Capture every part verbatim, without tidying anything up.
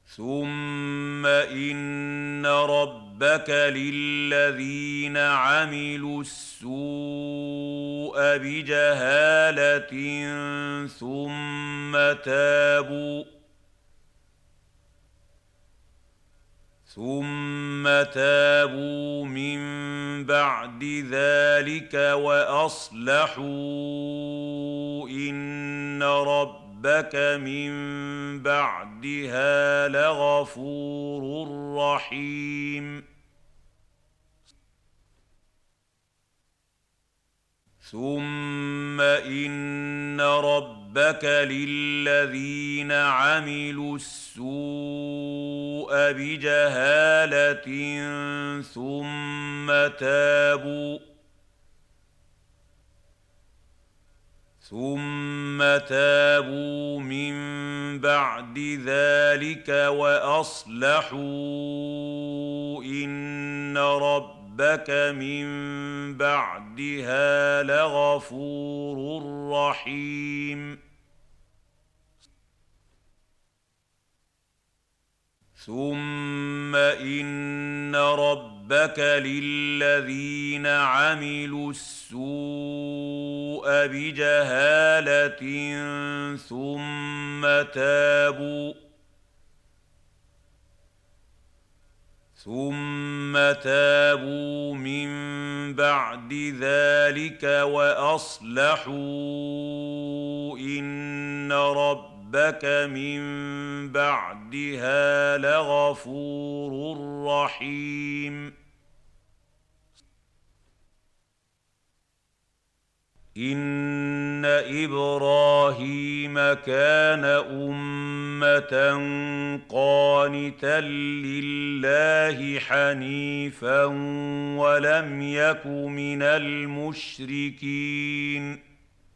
ثم إن ربك للذين عملوا السوء بجهالة ثم تابوا ثم تابوا من بعد ذلك وأصلحوا إن ربك من بعدها لغفور رحيم ثم إن ربك للذين عملوا السوء بجهالة ثم تابوا ثم تابوا من بعد ذلك وأصلحوا إن ربك من بعدها لغفور رحيم ثم إن ربك للذين عملوا السوء بجهالة ثم تابوا ثم تابوا من بعد ذلك وأصلحوا إن ربك من بعدها لغفور رحيم إن إبراهيم كان أمة قانتا لله حنيفا ولم يك من المشركين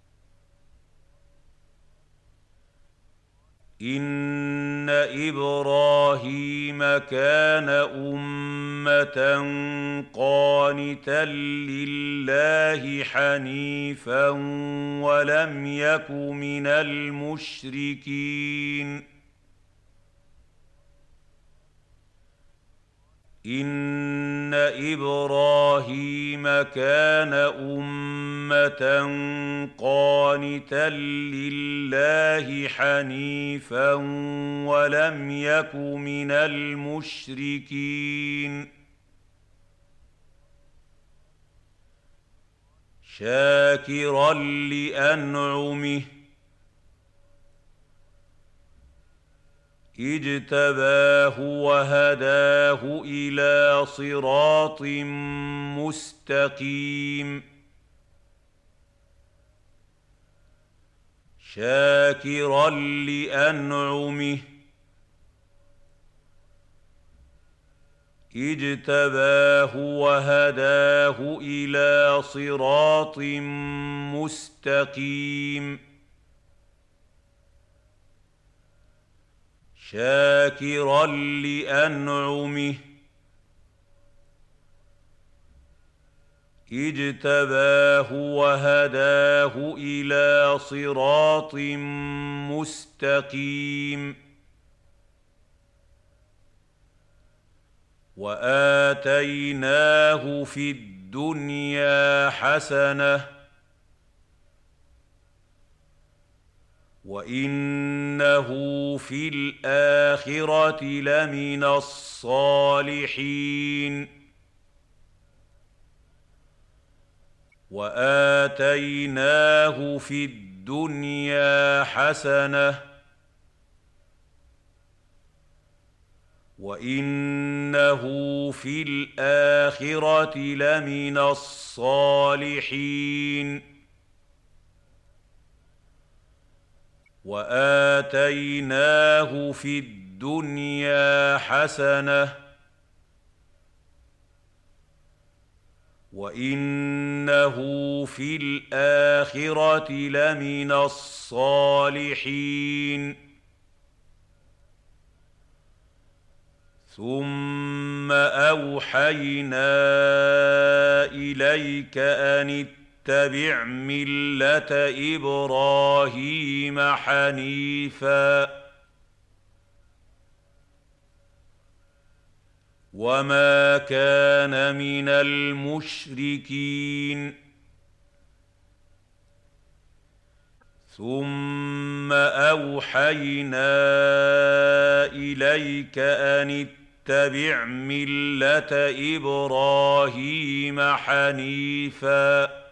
إن إبراهيم كان أمة قانتا لله حنيفا ولم يك من المشركين إن إبراهيم كان أمة قانتا لله حنيفا ولم يك من المشركين شاكرا لأنعمه اجتباه وهداه إلى صراط مستقيم شاكرا لأنعمه اجتباه وهداه إلى صراط مستقيم شاكرا لأنعمه اجتباه وهداه إلى صراط مستقيم وآتيناه في الدنيا حسنة وإنه في الآخرة لمن الصالحين وآتيناه في الدنيا حسنة وإنه في الآخرة لمن الصالحين وآتيناه في الدنيا حسنة وإنه في الآخرة لمن الصالحين ثم أوحينا إليك أن اتبع ملة إبراهيم حنيفا وما كان من المشركين ثم أوحينا إليك أن اتبع ملة إبراهيم حنيفا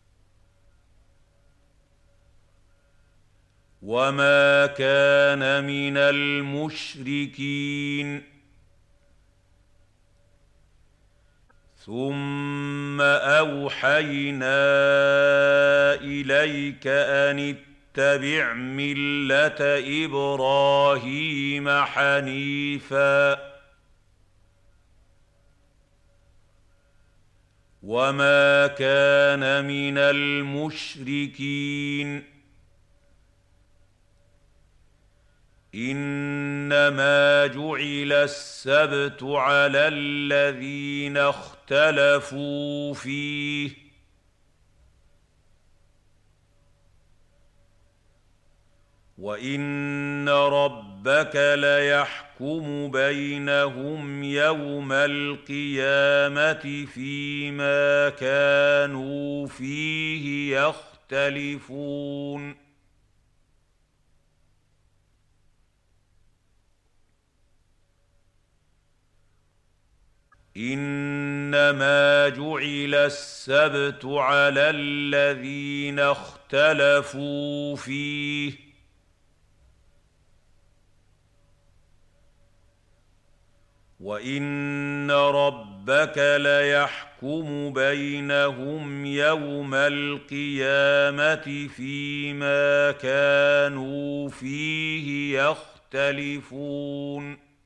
وما كان من المشركين ثم أوحينا إليك أن اتبع ملة إبراهيم حنيفا وما كان من المشركين إنما جعل السبت على الذين اختلفوا فيه وإن ربك ليحكم بينهم يوم القيامة فيما كانوا فيه يختلفون إنما جعل السبت على الذين اختلفوا فيه وإن ربك ليحكم بينهم يوم القيامة فيما كانوا فيه يختلفون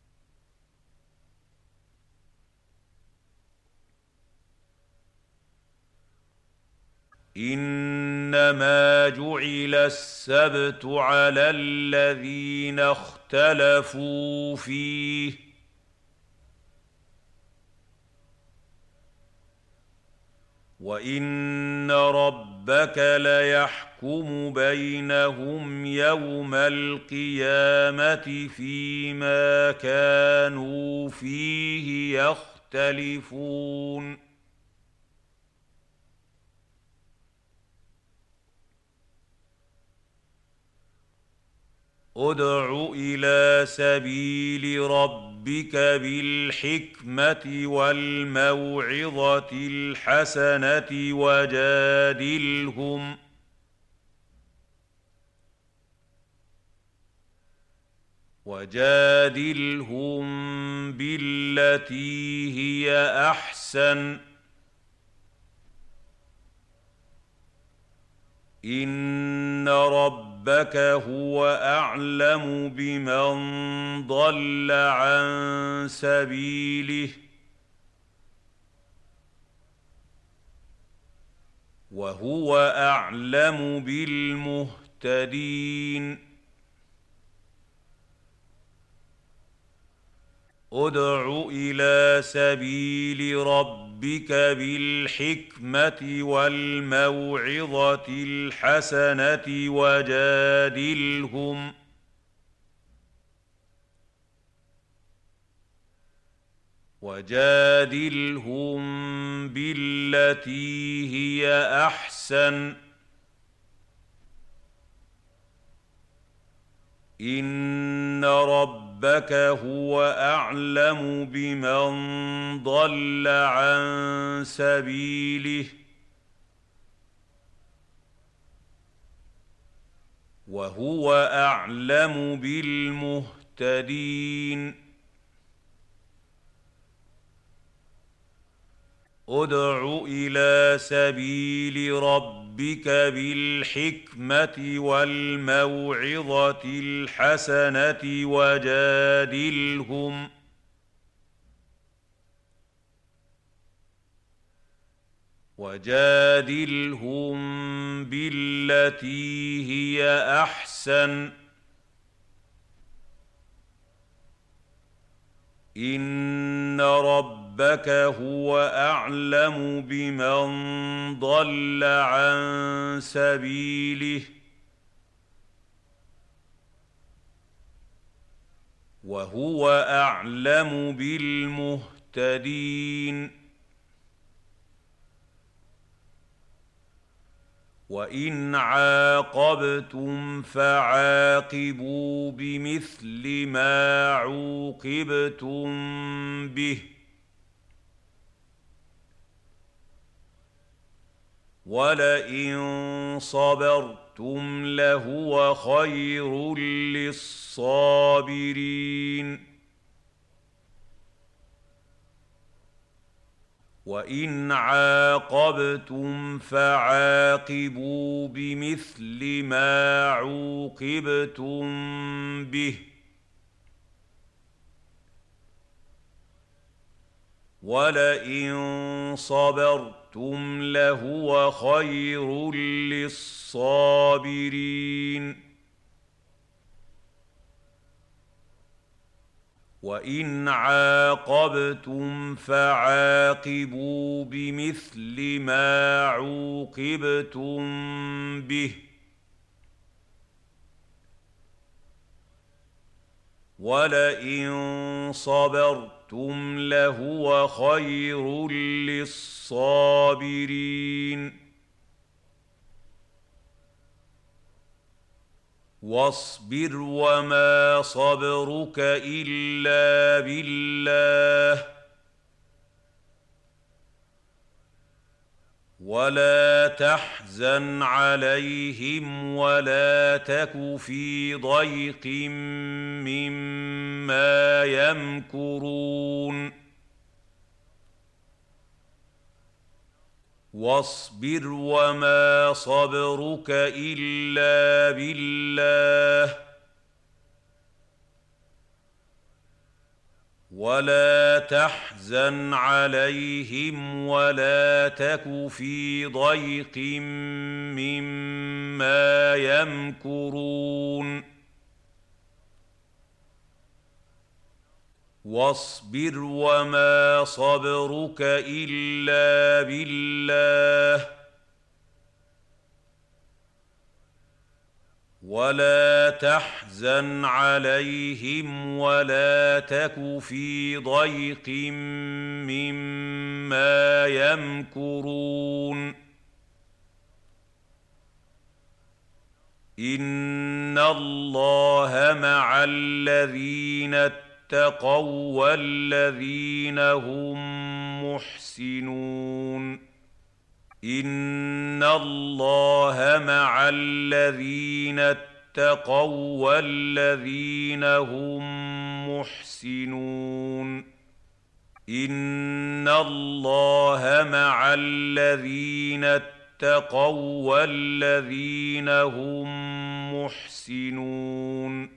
إنما جعل السبت على الذين اختلفوا فيه وإن ربك ليحكم بينهم يوم القيامة فيما كانوا فيه يختلفون ادع إلى سبيل ربك بالحكمة والموعظة الحسنة وجادلهم وجادلهم بالتي هي أحسن إن ربك هو أعلم بمن ضل عن سبيله وهو أعلم بالمهتدين ادع إلى سبيل ربك بالحكمة والموعظة الحسنة وجادلهم وجادلهم بالتي هي أحسن إن ربك هو أعلم بمن ضل عن سبيله وهو أعلم بالمهتدين ادع إلى سبيل ربك بالحكمة والموعظة الحسنة وجادلهم وجادلهم بالتي هي أحسن إن ربك هو أعلم بمن ضل عن سبيله وهو أعلم بالمهتدين وإن عاقبتم فعاقبوا بمثل ما عوقبتم به ولئن صبرتم لهو خير للصابرين وإن عاقبتم فعاقبوا بمثل ما عوقبتم به ولئن صبرتم لهو خير للصابرين وإن عاقبتم فعاقبوا بمثل ما عوقبتم به ولئن صبرتم لهو خير للصابرين واصبر وما صبرك إلا بالله ولا تحزن عليهم ولا تك في ضيق مما يمكرون واصبر وما صبرك إلا بالله ولا تحزن عليهم ولا تك في ضيق مما يمكرون واصبر وما صبرك إلا بالله ولا تحزن عليهم ولا تك في ضيق مما يمكرون إن الله مع الذين اتقوا والذين هم محسنون إن الله مع الذين اتقوا والذين هم محسنون إن الله مع الذين اتقوا والذين هم محسنون